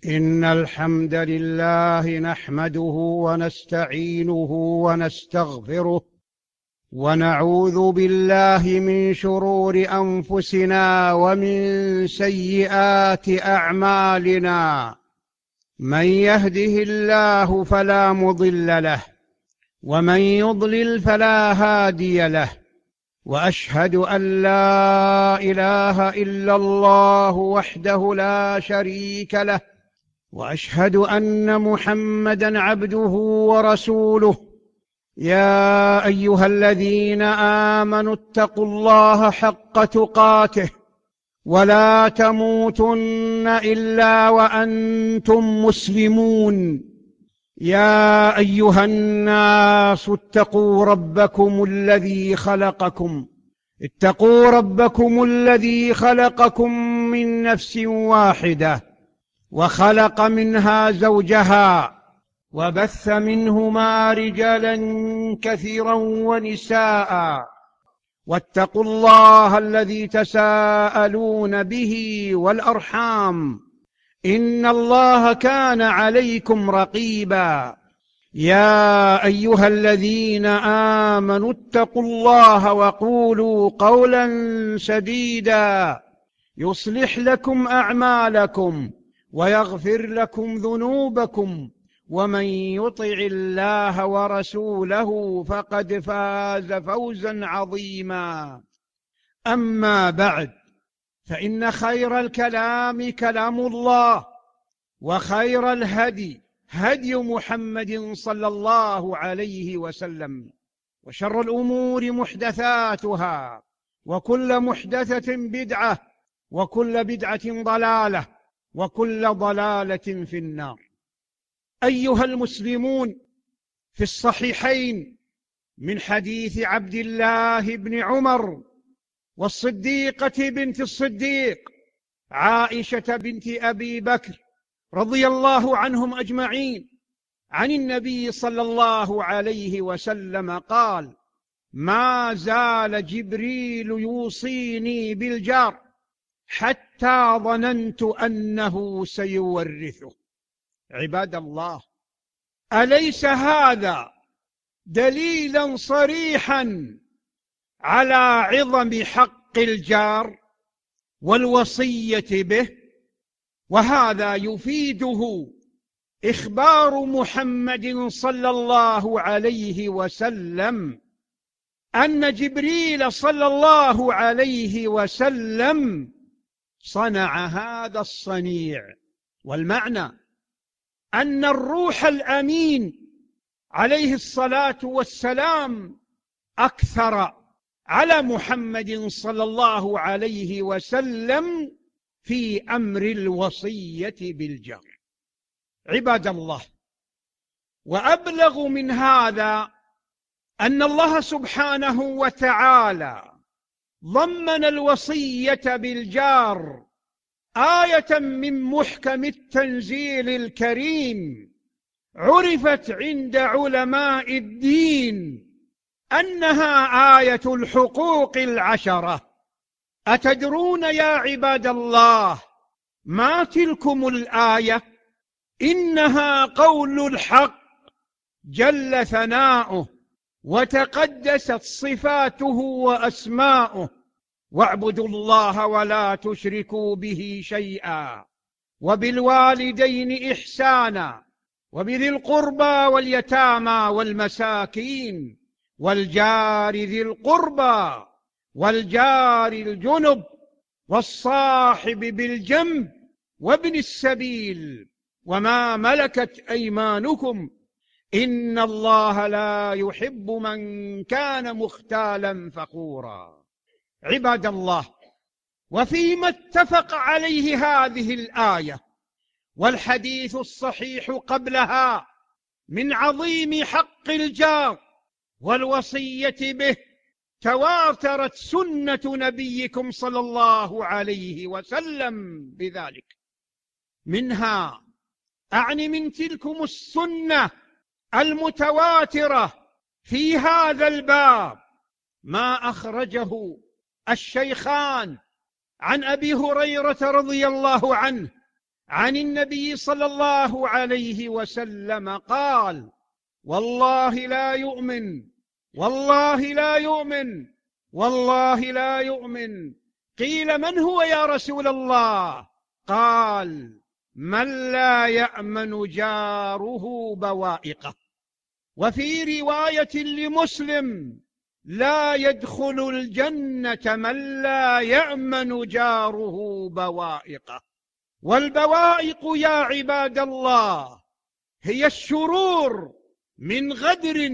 إن الحمد لله نحمده ونستعينه ونستغفره ونعوذ بالله من شرور أنفسنا ومن سيئات أعمالنا. من يهده الله فلا مضل له ومن يضلل فلا هادي له، وأشهد أن لا إله إلا الله وحده لا شريك له، وأشهد أن محمدًا عبده ورسوله. يا أيها الذين آمنوا اتقوا الله حق تقاته ولا تموتن إلا وأنتم مسلمون. يا أيها الناس اتقوا ربكم الذي خلقكم من نفس واحدة وخلق منها زوجها وبث منهما رجالا كثيرا ونساء، واتقوا الله الذي تساءلون به والأرحام، إن الله كان عليكم رقيبا. يا أيها الذين آمنوا اتقوا الله وقولوا قولا سديدا يصلح لكم أعمالكم ويغفر لكم ذنوبكم، ومن يطع الله ورسوله فقد فاز فوزا عظيما. أما بعد، فإن خير الكلام كلام الله، وخير الهدي هدي محمد صلى الله عليه وسلم، وشر الأمور محدثاتها، وكل محدثة بدعة، وكل بدعة ضلالة، وكل ضلالة في النار. أيها المسلمون، في الصحيحين من حديث عبد الله بن عمر والصديقة بنت الصديق عائشة بنت أبي بكر رضي الله عنهم أجمعين عن النبي صلى الله عليه وسلم قال: ما زال جبريل يوصيني بالجار حتى ظننت أنه سيورثه. عباد الله، أليس هذا دليلا صريحا على عظم حق الجار والوصية به؟ وهذا يفيده إخبار محمد صلى الله عليه وسلم أن جبريل صلى الله عليه وسلم صنع هذا الصنيع. والمعنى أن الروح الأمين عليه الصلاة والسلام أكثر على محمد صلى الله عليه وسلم في أمر الوصية بالجار. عباد الله، وأبلغ من هذا أن الله سبحانه وتعالى ضمن الوصية بالجار آية من محكم التنزيل الكريم عرفت عند علماء الدين أنها آية الحقوق العشرة. أتدرون يا عباد الله ما تلكم الآية؟ إنها قول الحق جل ثناؤه وتقدست صفاته وأسماؤه: واعبدوا الله ولا تشركوا به شيئا، وبالوالدين إحسانا، وبذي القربى واليتامى والمساكين، والجار ذي القربى، والجار الجنب، والصاحب بالجنب، وابن السبيل، وما ملكت أيمانكم، إن الله لا يحب من كان مختالا فخورا. عباد الله، وفيما اتفق عليه هذه الآية والحديث الصحيح قبلها من عظيم حق الجار والوصية به، تواترت سنة نبيكم صلى الله عليه وسلم بذلك. منها، أعني من تلكم السنة المتواترة في هذا الباب، ما أخرجه الشيخان عن أبي هريرة رضي الله عنه عن النبي صلى الله عليه وسلم قال: والله لا يؤمن، والله لا يؤمن، والله لا يؤمن. قيل: من هو يا رسول الله؟ قال: من لا يأمن جاره بوائقه. وفي رواية لمسلم: لا يدخل الجنة من لا يأمن جاره بوائقه. والبوائق يا عباد الله هي الشرور من غدر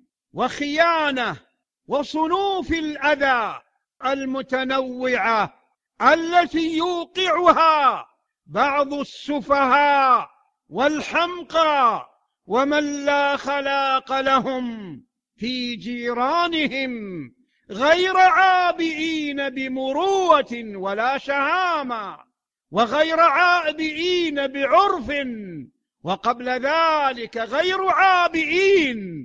وخيانة وصنوف الأذى المتنوعة التي يوقعها بعض السفهاء والحمقى ومن لا خلاق لهم في جيرانهم، غير عابئين بمروءة ولا شهامة، وغير عابئين بعرف، وقبل ذلك غير عابئين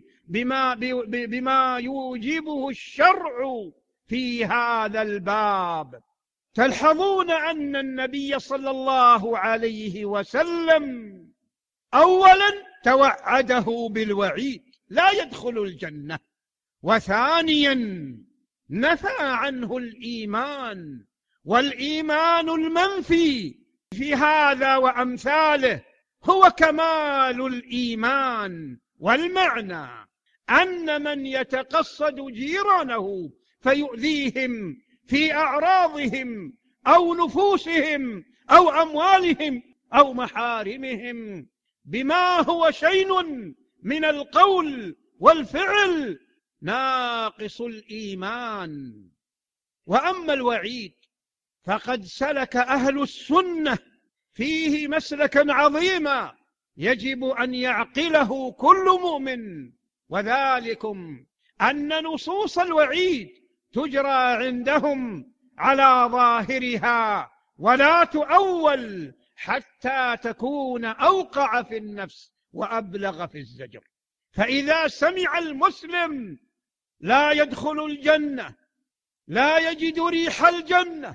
بما يوجبه الشرع في هذا الباب. تلحظون أن النبي صلى الله عليه وسلم أولا توعده بالوعيد: لا يدخل الجنة. وثانيا نفى عنه الإيمان، والإيمان المنفي في هذا وأمثاله هو كمال الإيمان. والمعنى أن من يتقصد جيرانه فيؤذيهم في أعراضهم أو نفوسهم أو أموالهم أو محارمهم بما هو شين من القول والفعل ناقص الإيمان. وأما الوعيد فقد سلك أهل السنة فيه مسلكا عظيما يجب أن يعقله كل مؤمن، وذلكم أن نصوص الوعيد تجرى عندهم على ظاهرها ولا تؤول حتى تكون أوقع في النفس وأبلغ في الزجر. فإذا سمع المسلم لا يدخل الجنة، لا يجد ريح الجنة،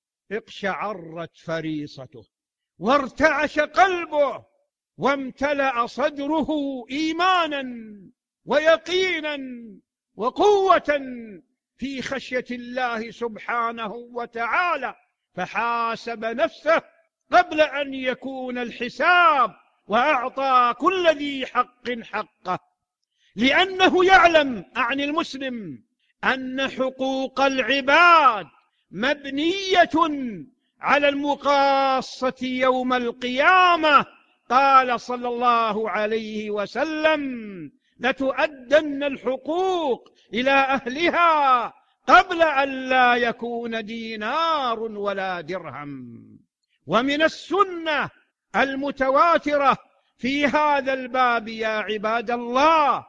اقشعرت فريصته وارتعش قلبه وامتلأ صدره إيمانا ويقينا وقوة في خشية الله سبحانه وتعالى، فحاسب نفسه قبل أن يكون الحساب وأعطى كل ذي حق حقه، لأنه يعلم عن المسلم أن حقوق العباد مبنية على المقاصة يوم القيامة. قال صلى الله عليه وسلم: لتؤدن الحقوق إلى أهلها قبل أن لا يكون دينار ولا درهم. ومن السنة المتواترة في هذا الباب يا عباد الله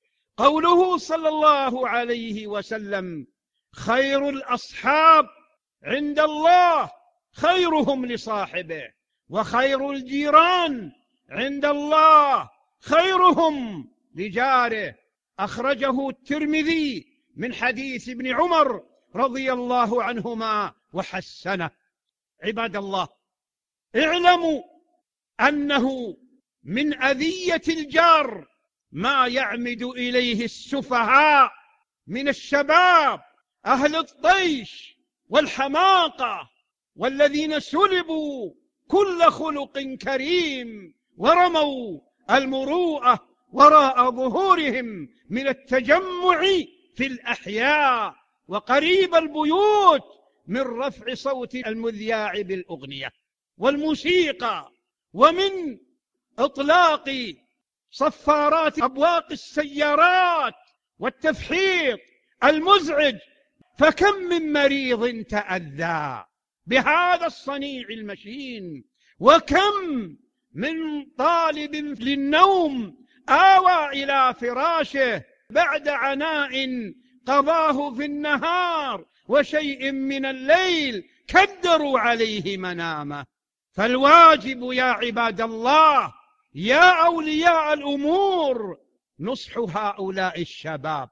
قوله صلى الله عليه وسلم: خير الأصحاب عند الله خيرهم لصاحبه، وخير الجيران عند الله خيرهم لجاره. أخرجه الترمذي من حديث ابن عمر رضي الله عنهما وحسنه. عباد الله، اعلموا أنه من أذية الجار ما يعمد إليه السفهاء من الشباب أهل الطيش والحماقة، والذين سلبوا كل خلق كريم ورموا المروءة وراء ظهورهم من التجمع في الأحياء وقريب البيوت من رفع صوت المذياع بالأغنية والموسيقى، ومن إطلاق صفارات أبواق السيارات والتفحيط المزعج. فكم من مريض تأذى بهذا الصنيع المشين، وكم من طالب للنوم آوى إلى فراشه بعد عناء قضاه في النهار وشيء من الليل كدروا عليه منامه. فالواجب يا عباد الله يا أولياء الأمور نصح هؤلاء الشباب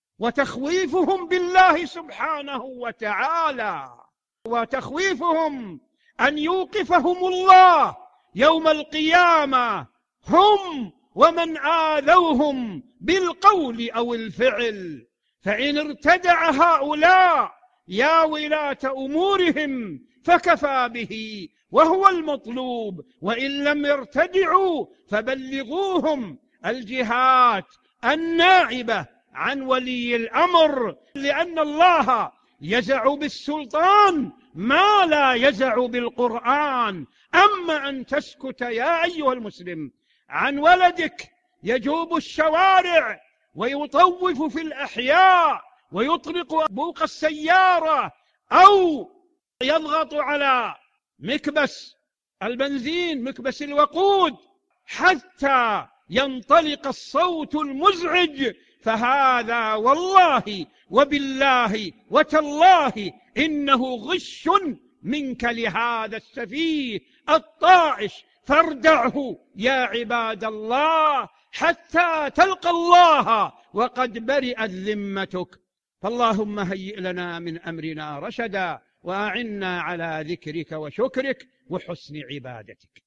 وتخويفهم بالله سبحانه وتعالى، وتخويفهم أن يوقفهم الله يوم القيامة هم ومن آذوهم بالقول أو الفعل. فإن ارتدع هؤلاء يا ولاة أمورهم فكفى به وهو المطلوب، وإن لم يرتدعوا فبلغوهم الجهات النائبة عن ولي الأمر، لأن الله يزع بالسلطان ما لا يزع بالقرآن. أما أن تسكت يا أيها المسلم عن ولدك يجوب الشوارع ويطوف في الأحياء ويطلق بوق السيارة أو يضغط على مكبس البنزين، مكبس الوقود، حتى ينطلق الصوت المزعج، فهذا والله وبالله وتالله إنه غش منك لهذا السفيه الطائش، فاردعه يا عباد الله حتى تلقى الله وقد برئت ذمتك. فاللهم هيئ لنا من أمرنا رشدا، وأعنا على ذكرك وشكرك وحسن عبادتك.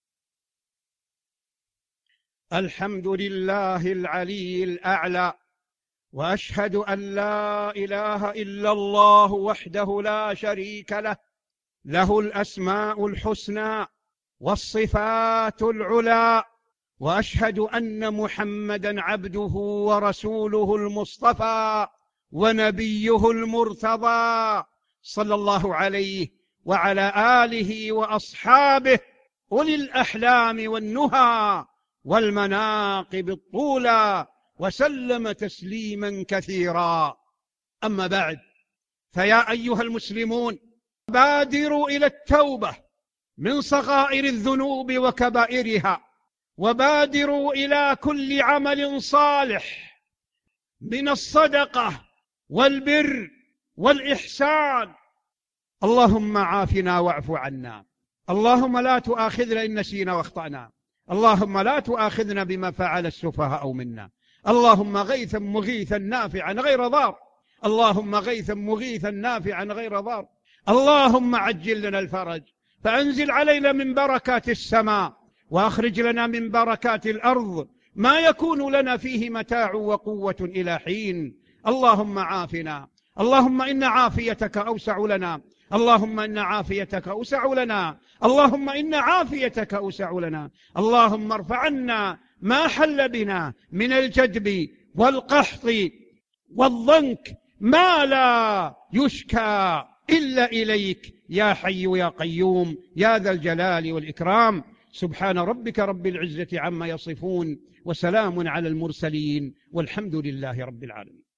الحمد لله العلي الأعلى، وأشهد أن لا إله إلا الله وحده لا شريك له، له الأسماء الحسنى والصفات العلى، وأشهد أن محمدًا عبده ورسوله المصطفى ونبيه المرتضى، صلى الله عليه وعلى آله وأصحابه أولي الأحلام والنهى والمناقب الطولى، وسلم تسليما كثيرا. أما بعد، فيا أيها المسلمون، بادروا إلى التوبة من صغائر الذنوب وكبائرها، وبادروا إلى كل عمل صالح من الصدقة والبر والإحسان. اللهم عافنا واعف عنا، اللهم لا تؤاخذنا إن نسينا واخطأنا، اللهم لا تؤاخذنا بما فعل السفهاء منا، اللهم غيثا مغيثا نافعا غير ضار، اللهم غيثا مغيثا نافعا غير ضار، اللهم عجل لنا الفرج، فأنزل علينا من بركات السماء، وأخرج لنا من بركات الأرض ما يكون لنا فيه متاع وقوة إلى حين. اللهم عافنا، اللهم إن عافيتك أوسع لنا، اللهم إن عافيتك أوسع لنا، اللهم إن عافيتك أوسع لنا. اللهم ارفع عنا ما حل بنا من الجدب والقحط والضنك، ما لا يشكى إلا إليك يا حي يا قيوم يا ذا الجلال والإكرام. سبحان ربك رب العزة عما يصفون، وسلام على المرسلين، والحمد لله رب العالمين.